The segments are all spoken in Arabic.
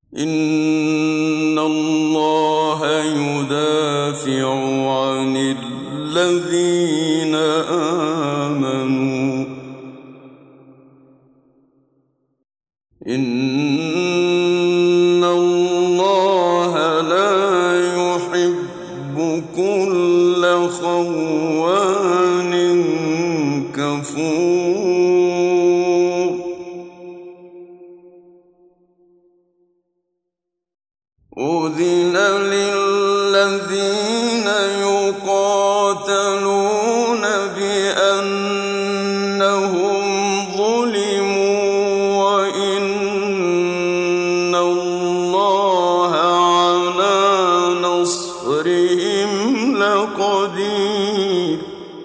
إن الله يدافع عن الذين آمنوا إن الله لا يحب كل خوان كفور أذن للذين يقاتلون بأنهم ظلموا وإن الله على نصرهم لقدير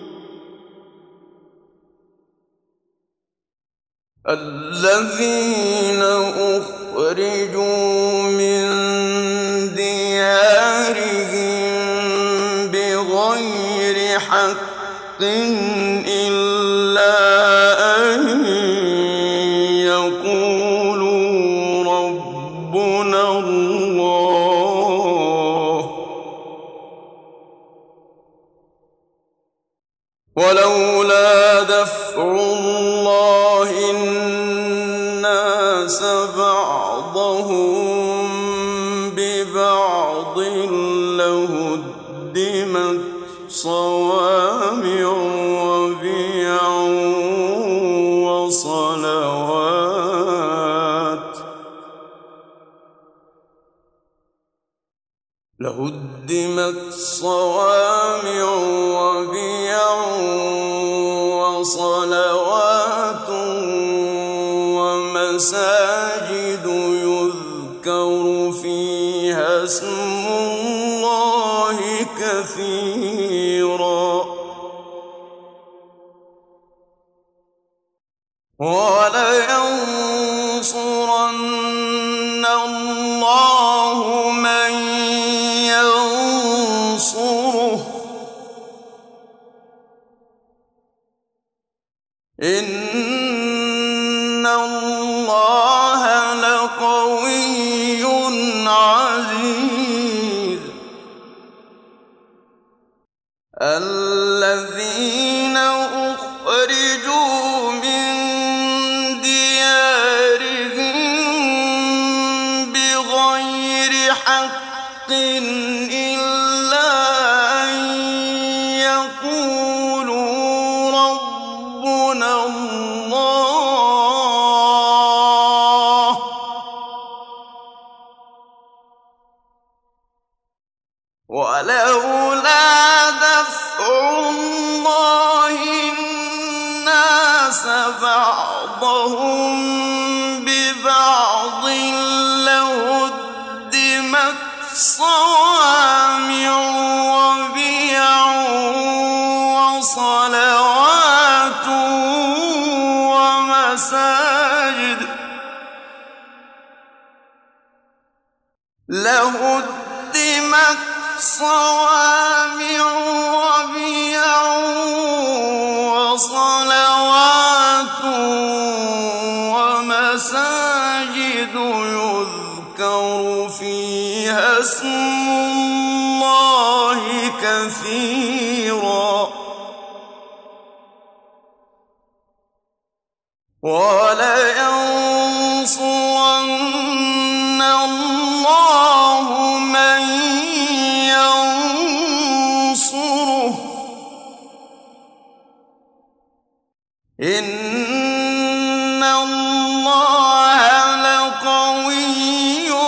الذين أخرجوا من ديارهم بغير حق إلا أن يقولوا ربنا الله ولولا دفع الله الناس بعضهم ببعض لهدمت صوامع وبيع وصلوات ومساجد يذكر فيها اسم الله كثيرا ولينصرن الله من ينصره إن الله لقوي عزيز الذين أخرجوا من ديارهم بغير حق إلا أن يقولوا ربنا الله ولولا دفع الله الناس بعضهم ببعض لهدمت صوامع وبيع وصلوات ومساجد صوامع وبيع وصلوات ومساجد يذكر فيها اسم الله كثيرا ولينصرن الله من ينصره إن الله لقوي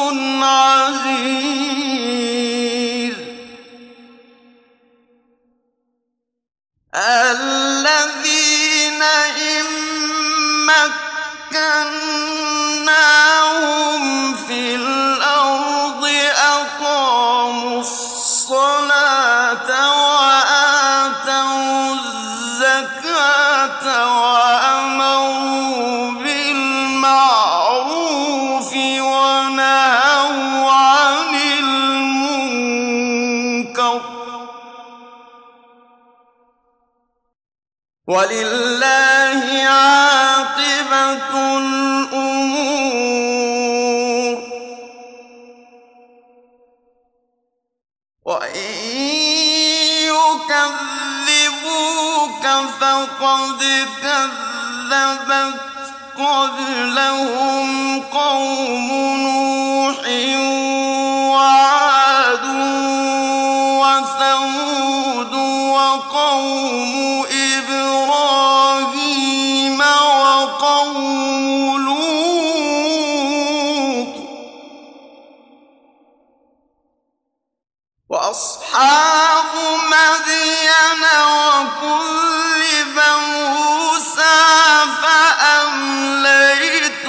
عزيز الذين إن مكناهم في الأرض أقاموا الصلاة وآتوا الزكاة وأمروا بالمعروف ونهوا عن المنكر ولله عاقبة الأمور يكذبوك فقد كذبت قبلهم قوم نوح وعاد وثمود وقوم إبراهيم وقوم لوط وأصحاب مدين وكذب موسى فأمليت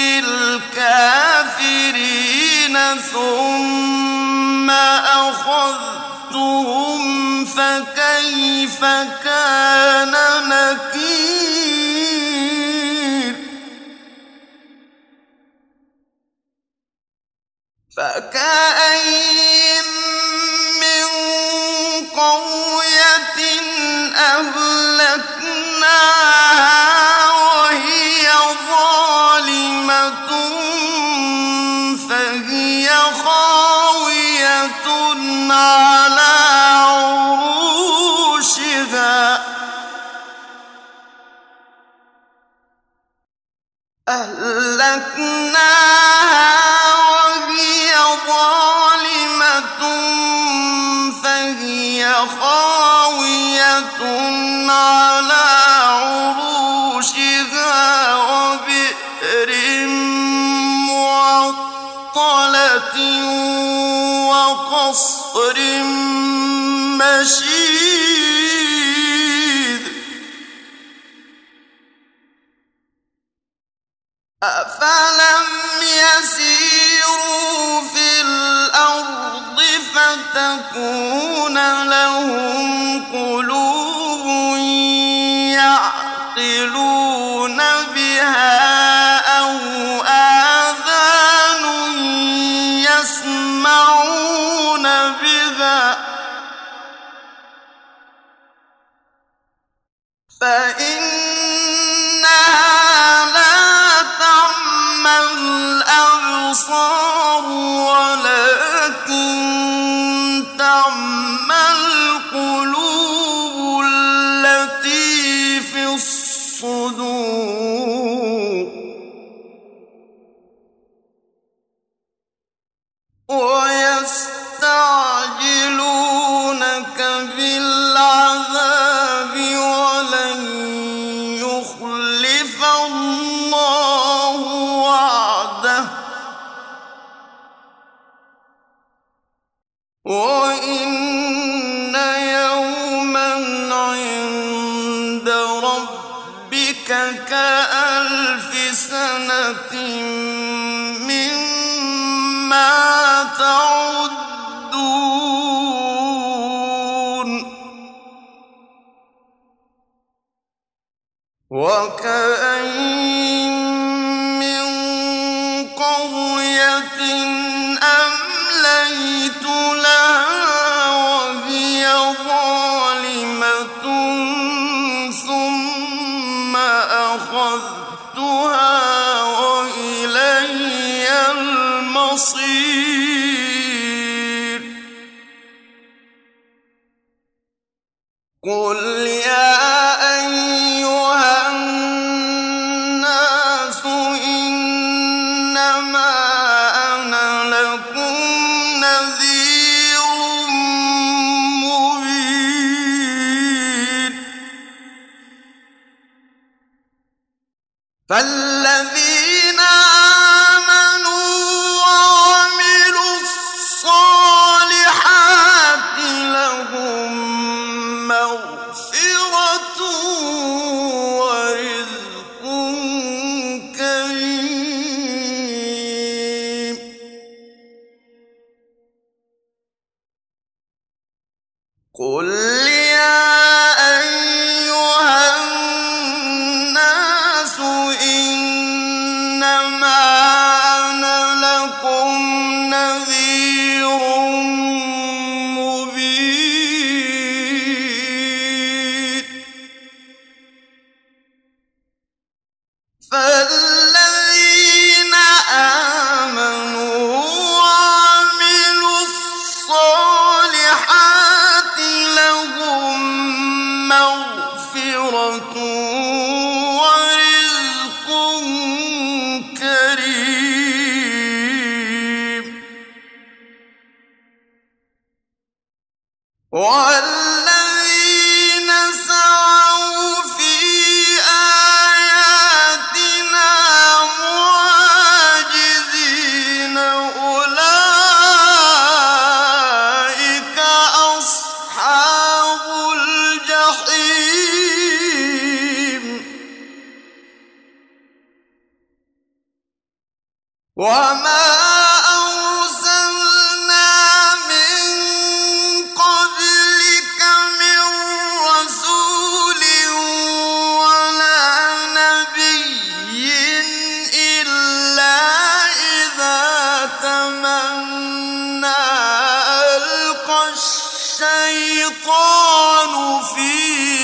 للكافرين ثم أخذتهم فكيف كان نكير فكأين من قرية أهلكناها وهي ظالمة فهي خاوية على عروشها فهي خاوية على عروشها وبئر معطلة وقصر مشيد أفلم يسيروا في الأرض فتكون لهم قلوب يعقلون بها أو آذان يسمعون بها فإنها لا تعمى الأبصار ولكن تعمى القلوب التي في الصدور ويستعجلونك بالعذاب ولن يخلف الله وعده وإن يوما عند ربك كألف سنة مما تعدون وكأين من قرية أمليت لها وهي ظالمة ثم أخذتها وإلي المصير قل يا أيها الناس إنما أنا لكم نذير مبين فالذين آمنوا وعملوا الصالحات لهم مغفرة ورزق كريم قل يا أيها الناس إنما أنا لكم نذير مبين فالذين آمنوا وعملوا الصالحات لهم والذين سعوا في آياتنا معاجزين أولئك أصحاب الجحيم وما الشيطان في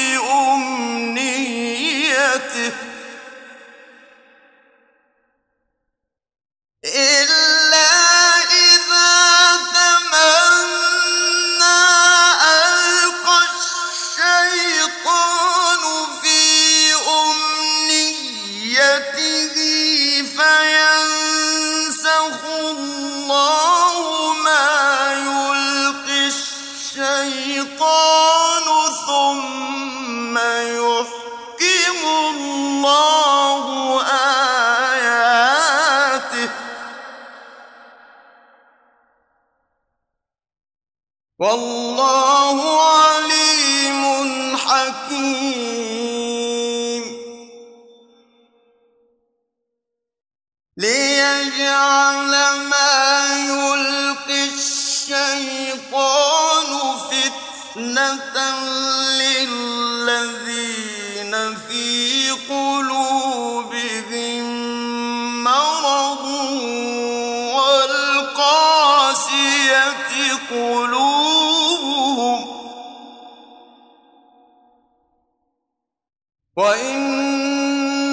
أمنيته إلا إذا تمنى ألقى الشيطان في أمنيته فينسخ الله ما يلقي الشيطان ثم يحكم الله آياته والله عليم حكيم ليجعل ما يلقي الشيطان فتنة للذين في قلوبهم مرض والقاسية قلوبهم وإن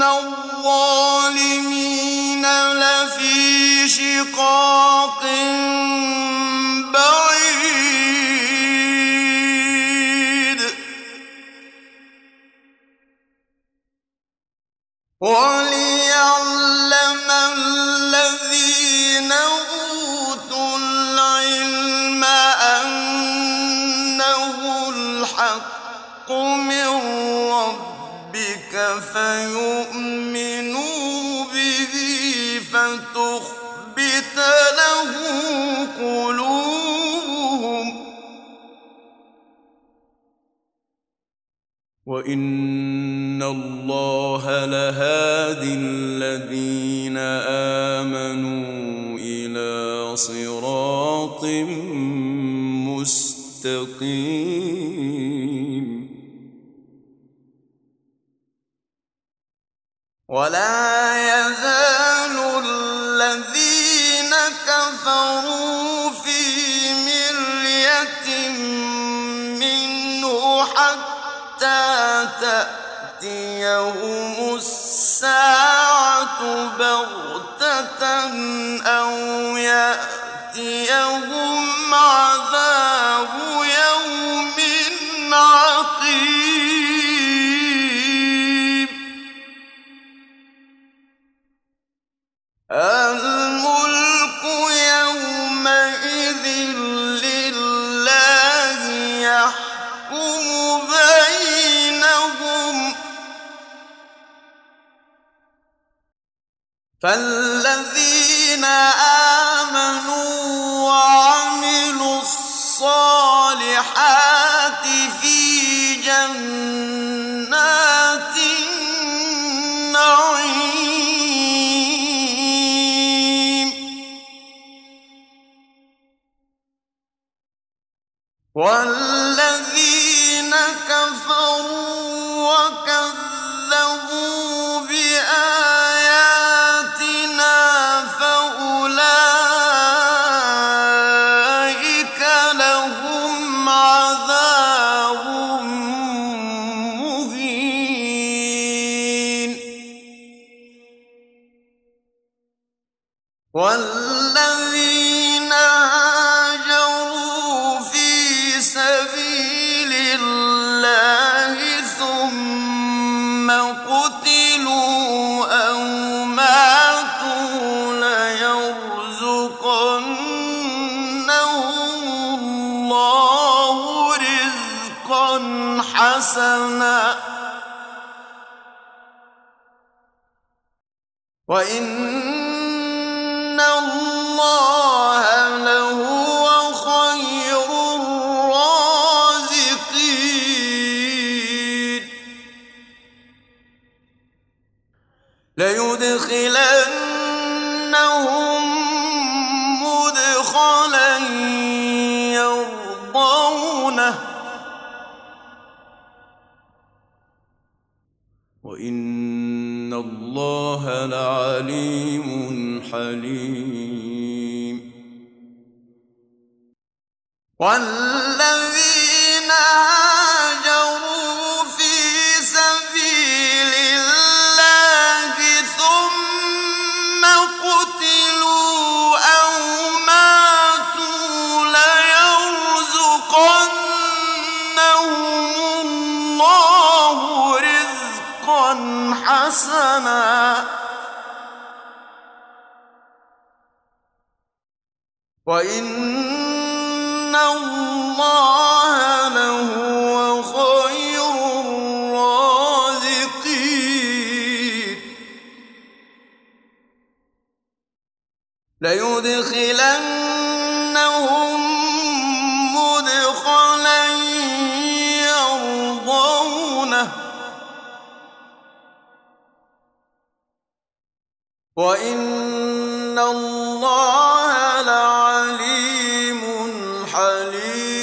الظالمين لفي شقاق بعيد وليعلم الذين أوتوا العلم أنه الحق من ربك فيؤمنوا به فتخبت له قلوبهم وإن الله لهادي الذين آمنوا إلى صراط مستقيم ولا يزال الذين كفروا في مرية منه حتى تأتيهم الساعة بغتة أو يأتيهم عذاب يوم عقيم الملك يومئذ لله يحكم بينهم فالذين آمنوا وعملوا الصالحات في جنات النعيم والذين كفروا وكذبوا بآياتنا فأولئك لهم عذاب مهين والذين هاجروا في سبيل الله حسنا وإن الله لهو خير الرازقين ليدخلنهم مدخلا يرضونه وإن الله لعليم حليم والذين هاجروا في سبيل الله ثم قتلوا أو ماتوا ليرزقنهم الله رزقا حسنا وإن الله لهو خير الرازقين ليدخلنهم مدخلا يرضونه وإن الله لعليم حليم